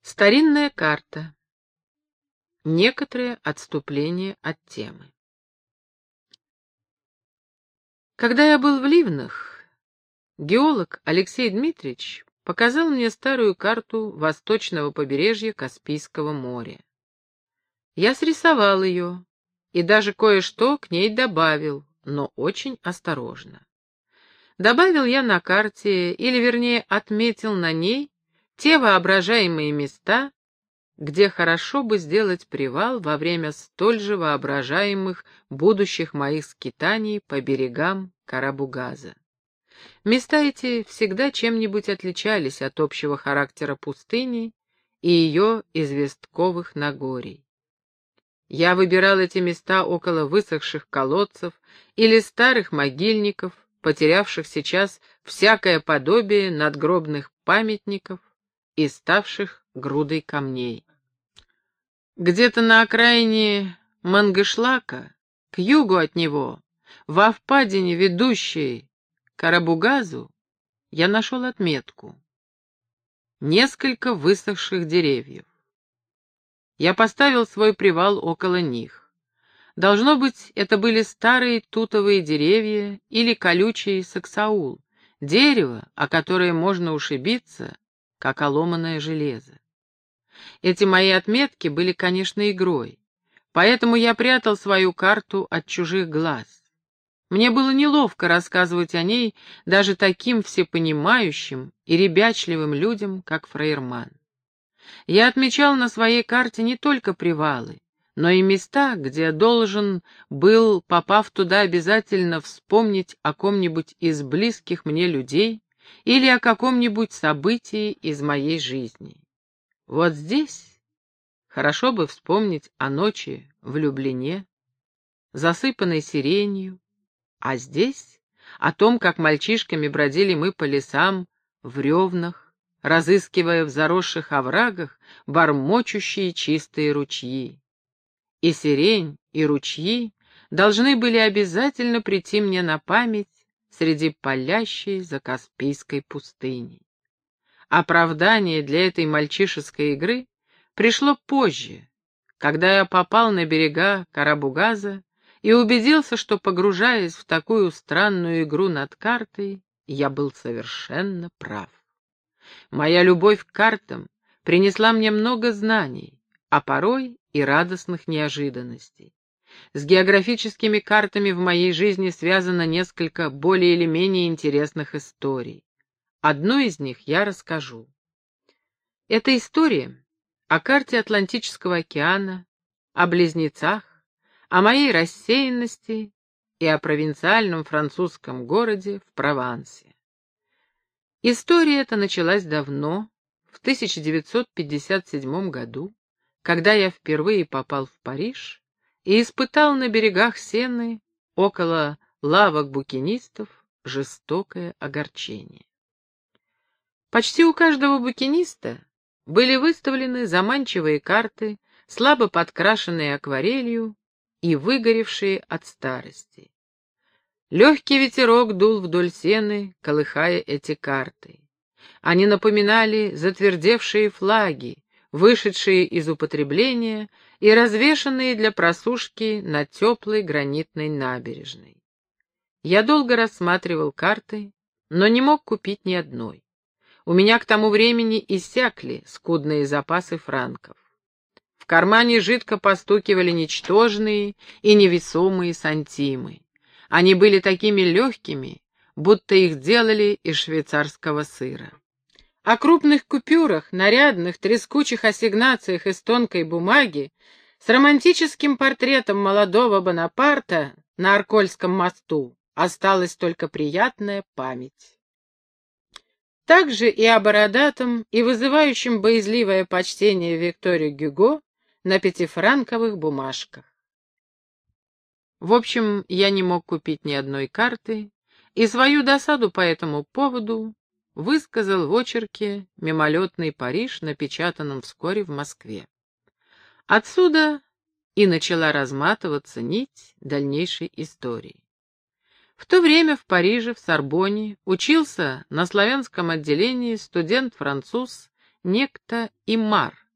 Старинная карта. Некоторые отступления от темы. Когда я был в Ливнах, геолог Алексей Дмитриевич показал мне старую карту восточного побережья Каспийского моря. Я срисовал ее и даже кое-что к ней добавил, но очень осторожно. Добавил я на карте, или вернее отметил на ней, те воображаемые места, где хорошо бы сделать привал во время столь же воображаемых будущих моих скитаний по берегам Карабугаза. Места эти всегда чем-нибудь отличались от общего характера пустыни и ее известковых Нагорий. Я выбирал эти места около высохших колодцев или старых могильников, потерявших сейчас всякое подобие надгробных памятников и ставших грудой камней. Где-то на окраине Мангышлака, к югу от него, во впадине, ведущей к Карабугазу, я нашел отметку. Несколько высохших деревьев. Я поставил свой привал около них. Должно быть, это были старые тутовые деревья или колючий саксаул, дерево, о которое можно ушибиться, как о ломаное железо. Эти мои отметки были, конечно, игрой, поэтому я прятал свою карту от чужих глаз. Мне было неловко рассказывать о ней даже таким всепонимающим и ребячливым людям, как Фрейерман. Я отмечал на своей карте не только привалы, но и места, где должен был, попав туда, обязательно вспомнить о ком-нибудь из близких мне людей или о каком-нибудь событии из моей жизни. Вот здесь хорошо бы вспомнить о ночи в Люблине, засыпанной сиренью, а здесь о том, как мальчишками бродили мы по лесам в ревнах, разыскивая в заросших оврагах бормочущие чистые ручьи. И сирень, и ручьи должны были обязательно прийти мне на память среди палящей закаспийской пустыни. Оправдание для этой мальчишеской игры пришло позже, когда я попал на берега Карабугаза и убедился, что, погружаясь в такую странную игру над картой, я был совершенно прав. Моя любовь к картам принесла мне много знаний, а порой и радостных неожиданностей. С географическими картами в моей жизни связано несколько более или менее интересных историй. Одну из них я расскажу. Это история о карте Атлантического океана, о близнецах, о моей рассеянности и о провинциальном французском городе в Провансе. История эта началась давно, в 1957 году, когда я впервые попал в Париж и испытал на берегах Сены, около лавок букинистов, жестокое огорчение. Почти у каждого букиниста были выставлены заманчивые карты, слабо подкрашенные акварелью и выгоревшие от старости. Легкий ветерок дул вдоль Сены, колыхая эти карты. Они напоминали затвердевшие флаги, вышедшие из употребления и развешанные для просушки на теплой гранитной набережной. Я долго рассматривал карты, но не мог купить ни одной. У меня к тому времени иссякли скудные запасы франков. В кармане жидко постукивали ничтожные и невесомые сантимы. Они были такими легкими, будто их делали из швейцарского сыра. О крупных купюрах, нарядных, трескучих ассигнациях из тонкой бумаги с романтическим портретом молодого Бонапарта на Аркольском мосту осталась только приятная память. Также и о бородатом и вызывающем боязливое почтение Викторе Гюго на пятифранковых бумажках. В общем, я не мог купить ни одной карты, и свою досаду по этому поводу высказал в очерке «Мимолетный Париж», напечатанном вскоре в Москве. Отсюда и начала разматываться нить дальнейшей истории. В то время в Париже, в Сорбонне, учился на славянском отделении студент-француз некто Имар,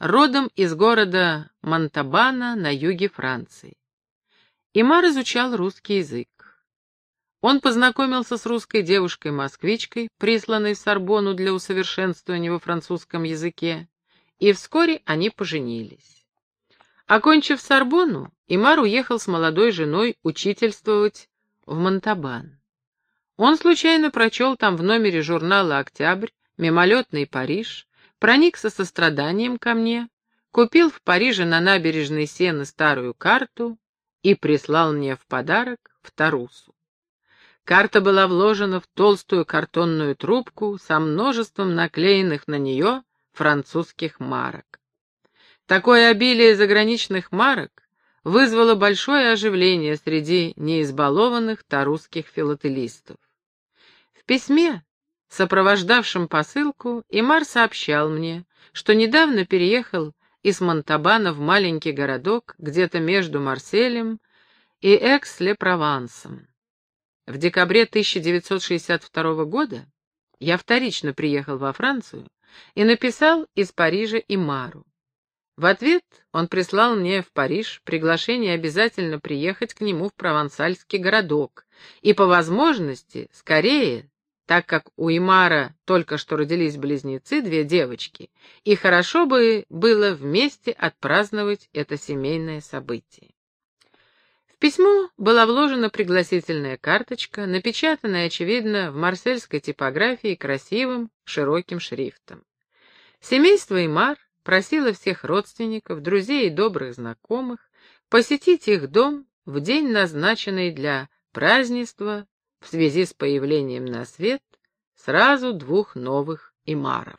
родом из города Монтабана на юге Франции. Имар изучал русский язык. Он познакомился с русской девушкой-москвичкой, присланной в Сорбонну для усовершенствования во французском языке, и вскоре они поженились. Окончив Сорбонну, Имар уехал с молодой женой учительствовать в Монтабан. Он случайно прочел там в номере журнала «Октябрь» мимолетный Париж, проникся состраданием ко мне, купил в Париже на набережной Сены старую карту и прислал мне в подарок в Тарусу. Карта была вложена в толстую картонную трубку со множеством наклеенных на нее французских марок. Такое обилие заграничных марок вызвало большое оживление среди неизбалованных тарусских филателистов. В письме, сопровождавшем посылку, Имар сообщал мне, что недавно переехал из Монтабана в маленький городок где-то между Марселем и Экс-ле-Провансом. В декабре 1962 года я вторично приехал во Францию и написал из Парижа Имару. В ответ он прислал мне в Париж приглашение обязательно приехать к нему в провансальский городок и, по возможности, скорее, так как у Имара только что родились близнецы, 2 девочки, и хорошо бы было вместе отпраздновать это семейное событие. В письмо была вложена пригласительная карточка, напечатанная, очевидно, в марсельской типографии красивым широким шрифтом. Семейство Имар просило всех родственников, друзей и добрых знакомых посетить их дом в день, назначенный для празднества в связи с появлением на свет сразу 2 новых Имаров.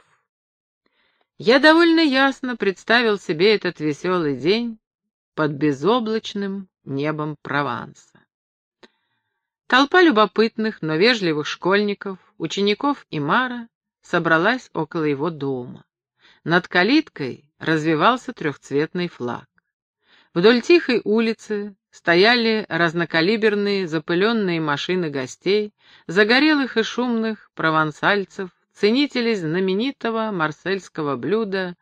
Я довольно ясно представил себе этот веселый день под безоблачным небом Прованса. Толпа любопытных, но вежливых школьников, учеников Имара собралась около его дома. Над калиткой развевался 3-цветный флаг. Вдоль тихой улицы стояли разнокалиберные запыленные машины гостей, загорелых и шумных провансальцев, ценителей знаменитого марсельского блюда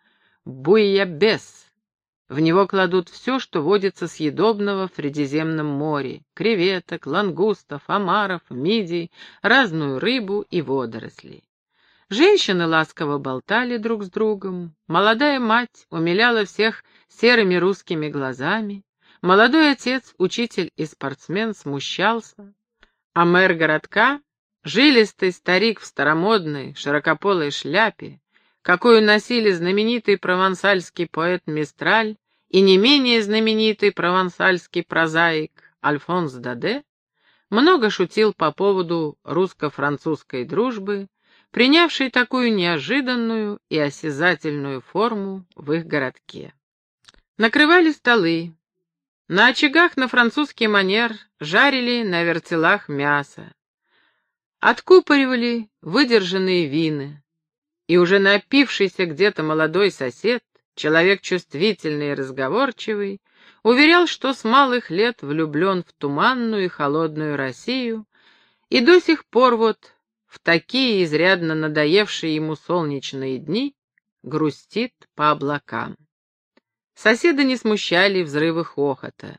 буйябес. В него кладут все, что водится съедобного в Средиземном море: креветок, лангустов, омаров, мидий, разную рыбу и водорослей. Женщины ласково болтали друг с другом, молодая мать умиляла всех серыми русскими глазами, молодой отец, учитель и спортсмен, смущался, а мэр городка, жилистый старик в старомодной широкополой шляпе, какую носили знаменитый провансальский поэт Мистраль и не менее знаменитый провансальский прозаик Альфонс Даде, много шутил по поводу русско-французской дружбы, принявшей такую неожиданную и осязательную форму в их городке. Накрывали столы. На очагах на французский манер жарили на вертелах мясо. Откупоривали выдержанные вина. И уже напившийся где-то молодой сосед, человек чувствительный и разговорчивый, уверял, что с малых лет влюблен в туманную и холодную Россию, и до сих пор вот в такие изрядно надоевшие ему солнечные дни грустит по облакам. Соседа не смущали взрывы хохота.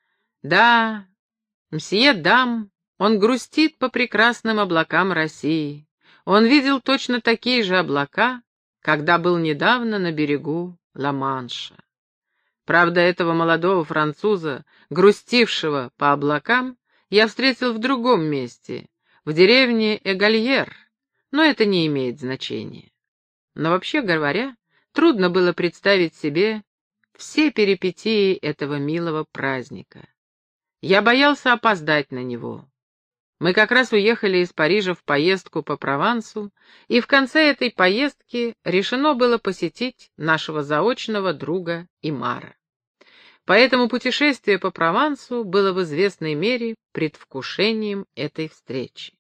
Да, мсье Дам, он грустит по прекрасным облакам России. Он видел точно такие же облака, когда был недавно на берегу Ла-Манша. Правда, этого молодого француза, грустившего по облакам, я встретил в другом месте, в деревне Эгальер, но это не имеет значения. Но вообще говоря, трудно было представить себе все перипетии этого милого праздника. Я боялся опоздать на него. Мы как раз уехали из Парижа в поездку по Провансу, и в конце этой поездки решено было посетить нашего заочного друга Имара. Поэтому путешествие по Провансу было в известной мере предвкушением этой встречи.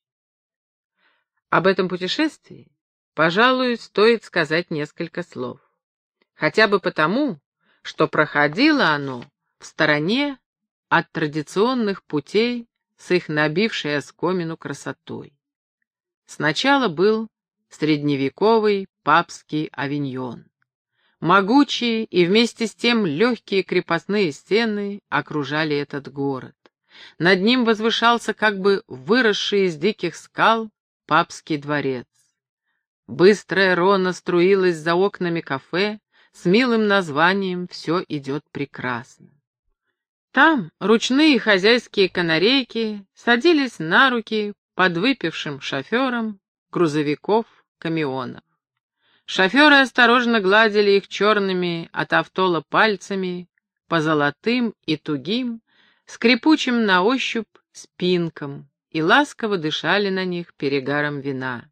Об этом путешествии, пожалуй, стоит сказать несколько слов. Хотя бы потому, что проходило оно в стороне от традиционных путей с их набившей оскомину красотой. Сначала был средневековый папский Авиньон. Могучие и вместе с тем легкие крепостные стены окружали этот город. Над ним возвышался как бы выросший из диких скал папский дворец. Быстрая Рона струилась за окнами кафе с милым названием «Все идет прекрасно». Там ручные хозяйские канарейки садились на руки подвыпившим шоферам грузовиков-камионов. Шоферы осторожно гладили их черными от автола пальцами по золотым и тугим, скрипучим на ощупь спинкам и ласково дышали на них перегаром вина.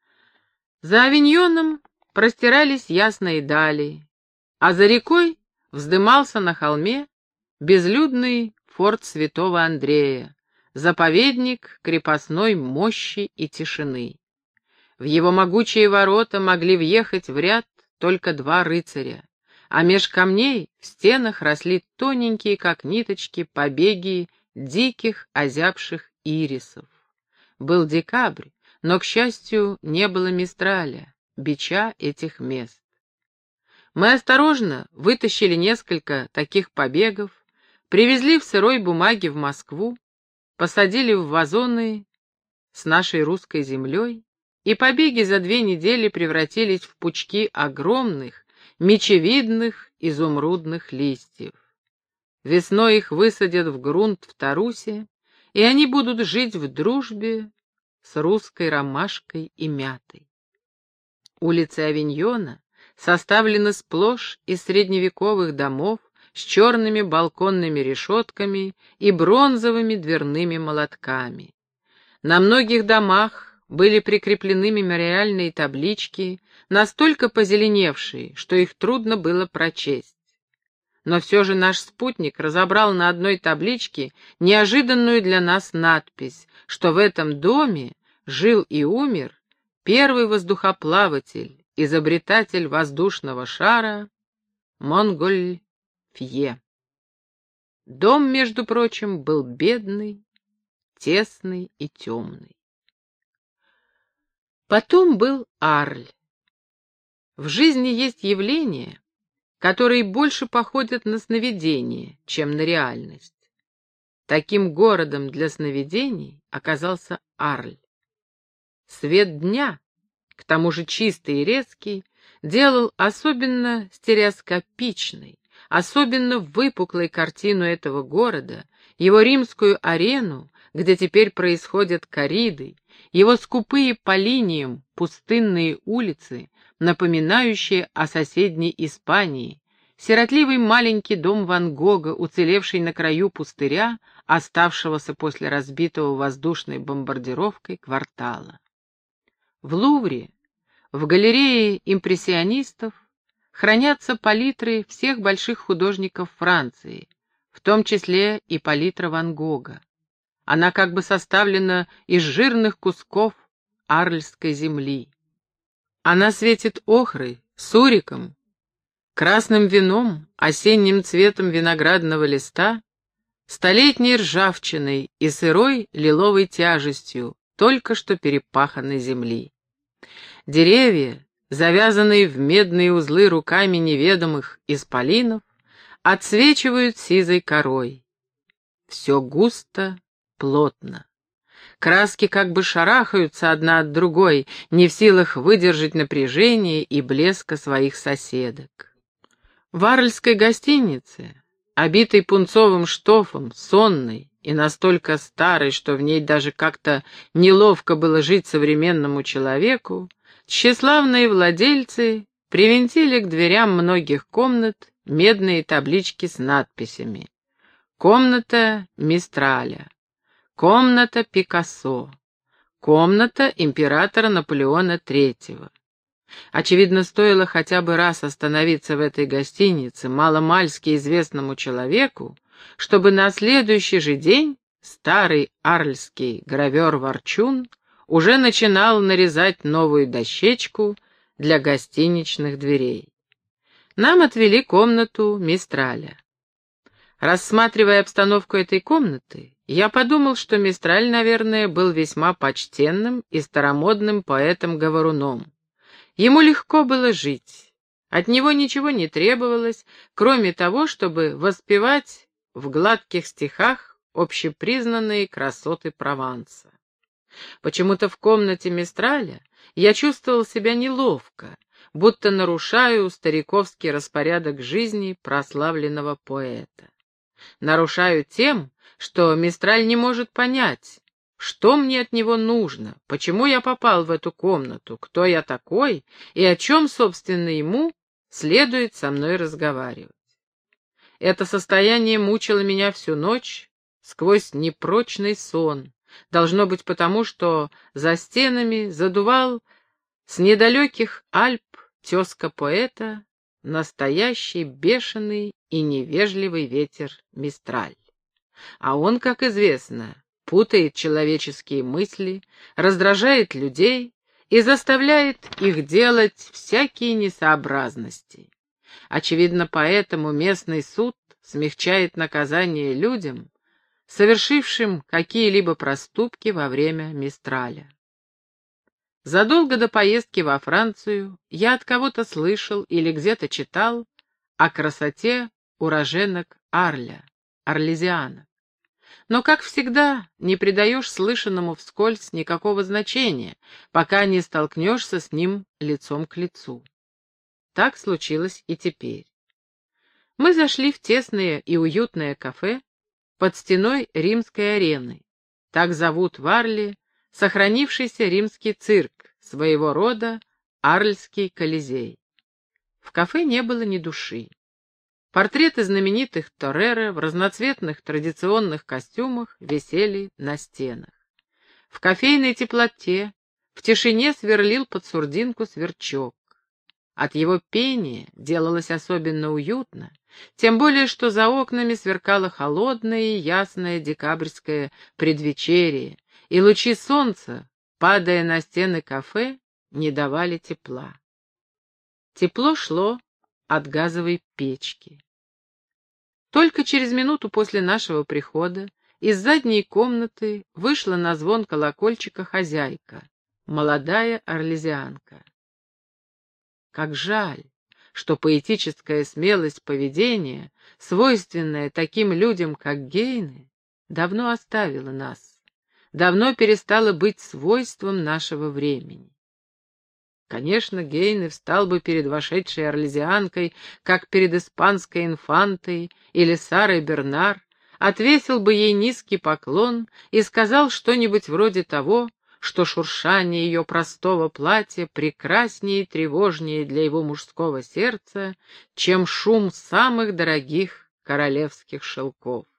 За авиньоном простирались ясные дали, а за рекой вздымался на холме безлюдный форт Святого Андрея, заповедник крепостной мощи и тишины. В его могучие ворота могли въехать в ряд только два рыцаря, а меж камней в стенах росли тоненькие, как ниточки, побеги диких озябших ирисов. Был декабрь, но, к счастью, не было мистраля, бича этих мест. Мы осторожно вытащили несколько таких побегов, привезли в сырой бумаге в Москву, посадили в вазоны с нашей русской землей, и побеги за 2 недели превратились в пучки огромных, мечевидных изумрудных листьев. Весной их высадят в грунт в Тарусе, и они будут жить в дружбе с русской ромашкой и мятой. Улицы Авиньона составлены сплошь из средневековых домов с черными балконными решетками и бронзовыми дверными молотками. На многих домах были прикреплены мемориальные таблички, настолько позеленевшие, что их трудно было прочесть. Но все же наш спутник разобрал на одной табличке неожиданную для нас надпись, что в этом доме жил и умер первый воздухоплаватель, изобретатель воздушного шара Монгольфье. Дом, между прочим, был бедный, тесный и темный. Потом был Арль. В жизни есть явления, которые больше походят на сновидение, чем на реальность. Таким городом для сновидений оказался Арль. Свет дня, к тому же чистый и резкий, делал особенно стереоскопичной, особенно выпуклой картину этого города, его римскую арену, где теперь происходят корриды, его скупые по линиям пустынные улицы, напоминающие о соседней Испании, сиротливый маленький дом Ван Гога, уцелевший на краю пустыря, оставшегося после разбитого воздушной бомбардировкой квартала. В Лувре, в галерее импрессионистов, хранятся палитры всех больших художников Франции, в том числе и палитра Ван Гога. Она как бы составлена из жирных кусков арльской земли. Она светит охрой, суриком, красным вином, осенним цветом виноградного листа, столетней ржавчиной и сырой лиловой тяжестью только что перепаханной земли. Деревья, завязанные в медные узлы руками неведомых исполинов, отсвечивают сизой корой. Все густо, плотно. Краски как бы шарахаются одна от другой, не в силах выдержать напряжение и блеска своих соседок. В арльской гостинице, обитой пунцовым штофом, сонной и настолько старой, что в ней даже как-то неловко было жить современному человеку, тщеславные владельцы привинтили к дверям многих комнат медные таблички с надписями: «Комната Мистраля», «Комната Пикассо», «Комната императора Наполеона III». Очевидно, стоило хотя бы раз остановиться в этой гостинице маломальски известному человеку, чтобы на следующий же день старый арльский гравер-ворчун уже начинал нарезать новую дощечку для гостиничных дверей. Нам отвели комнату Мистраля. Рассматривая обстановку этой комнаты, я подумал, что Мистраль, наверное, был весьма почтенным и старомодным поэтом-говоруном. Ему легко было жить. От него ничего не требовалось, кроме того, чтобы воспевать в гладких стихах общепризнанные красоты Прованса. Почему-то в комнате Мистраля я чувствовал себя неловко, будто нарушаю стариковский распорядок жизни прославленного поэта. Нарушаю тем, что Мистраль не может понять, что мне от него нужно, почему я попал в эту комнату, кто я такой и о чем, собственно, ему следует со мной разговаривать. Это состояние мучило меня всю ночь сквозь непрочный сон, должно быть потому, что за стенами задувал с недалеких Альп тезка поэта, настоящий бешеный и невежливый ветер Мистраль. А он, как известно, путает человеческие мысли, раздражает людей и заставляет их делать всякие несообразности. Очевидно, поэтому местный суд смягчает наказание людям, совершившим какие-либо проступки во время Мистраля. Задолго до поездки во Францию я от кого-то слышал или где-то читал о красоте уроженок Арля, орлезианок. Но, как всегда, не придаешь слышанному вскользь никакого значения, пока не столкнешься с ним лицом к лицу. Так случилось и теперь. Мы зашли в тесное и уютное кафе под стеной римской арены. Так зовут в Арле сохранившийся римский цирк, своего рода Арльский Колизей. В кафе не было ни души. Портреты знаменитых тореро в разноцветных традиционных костюмах висели на стенах. В кофейной теплоте, в тишине сверлил под сурдинку сверчок. От его пения делалось особенно уютно, тем более что за окнами сверкало холодное и ясное декабрьское предвечерие, и лучи солнца, падая на стены кафе, не давали тепла. Тепло шло от газовой печки. Только через минуту после нашего прихода из задней комнаты вышла на звон колокольчика хозяйка, молодая орлезианка. Как жаль, что поэтическая смелость поведения, свойственная таким людям, как Гейне, давно оставила нас, давно перестала быть свойством нашего времени. Конечно, Гейне встал бы перед вошедшей орлезианкой, как перед испанской инфантой или Сарой Бернар, отвесил бы ей низкий поклон и сказал что-нибудь вроде того, что шуршание ее простого платья прекраснее и тревожнее для его мужского сердца, чем шум самых дорогих королевских шелков.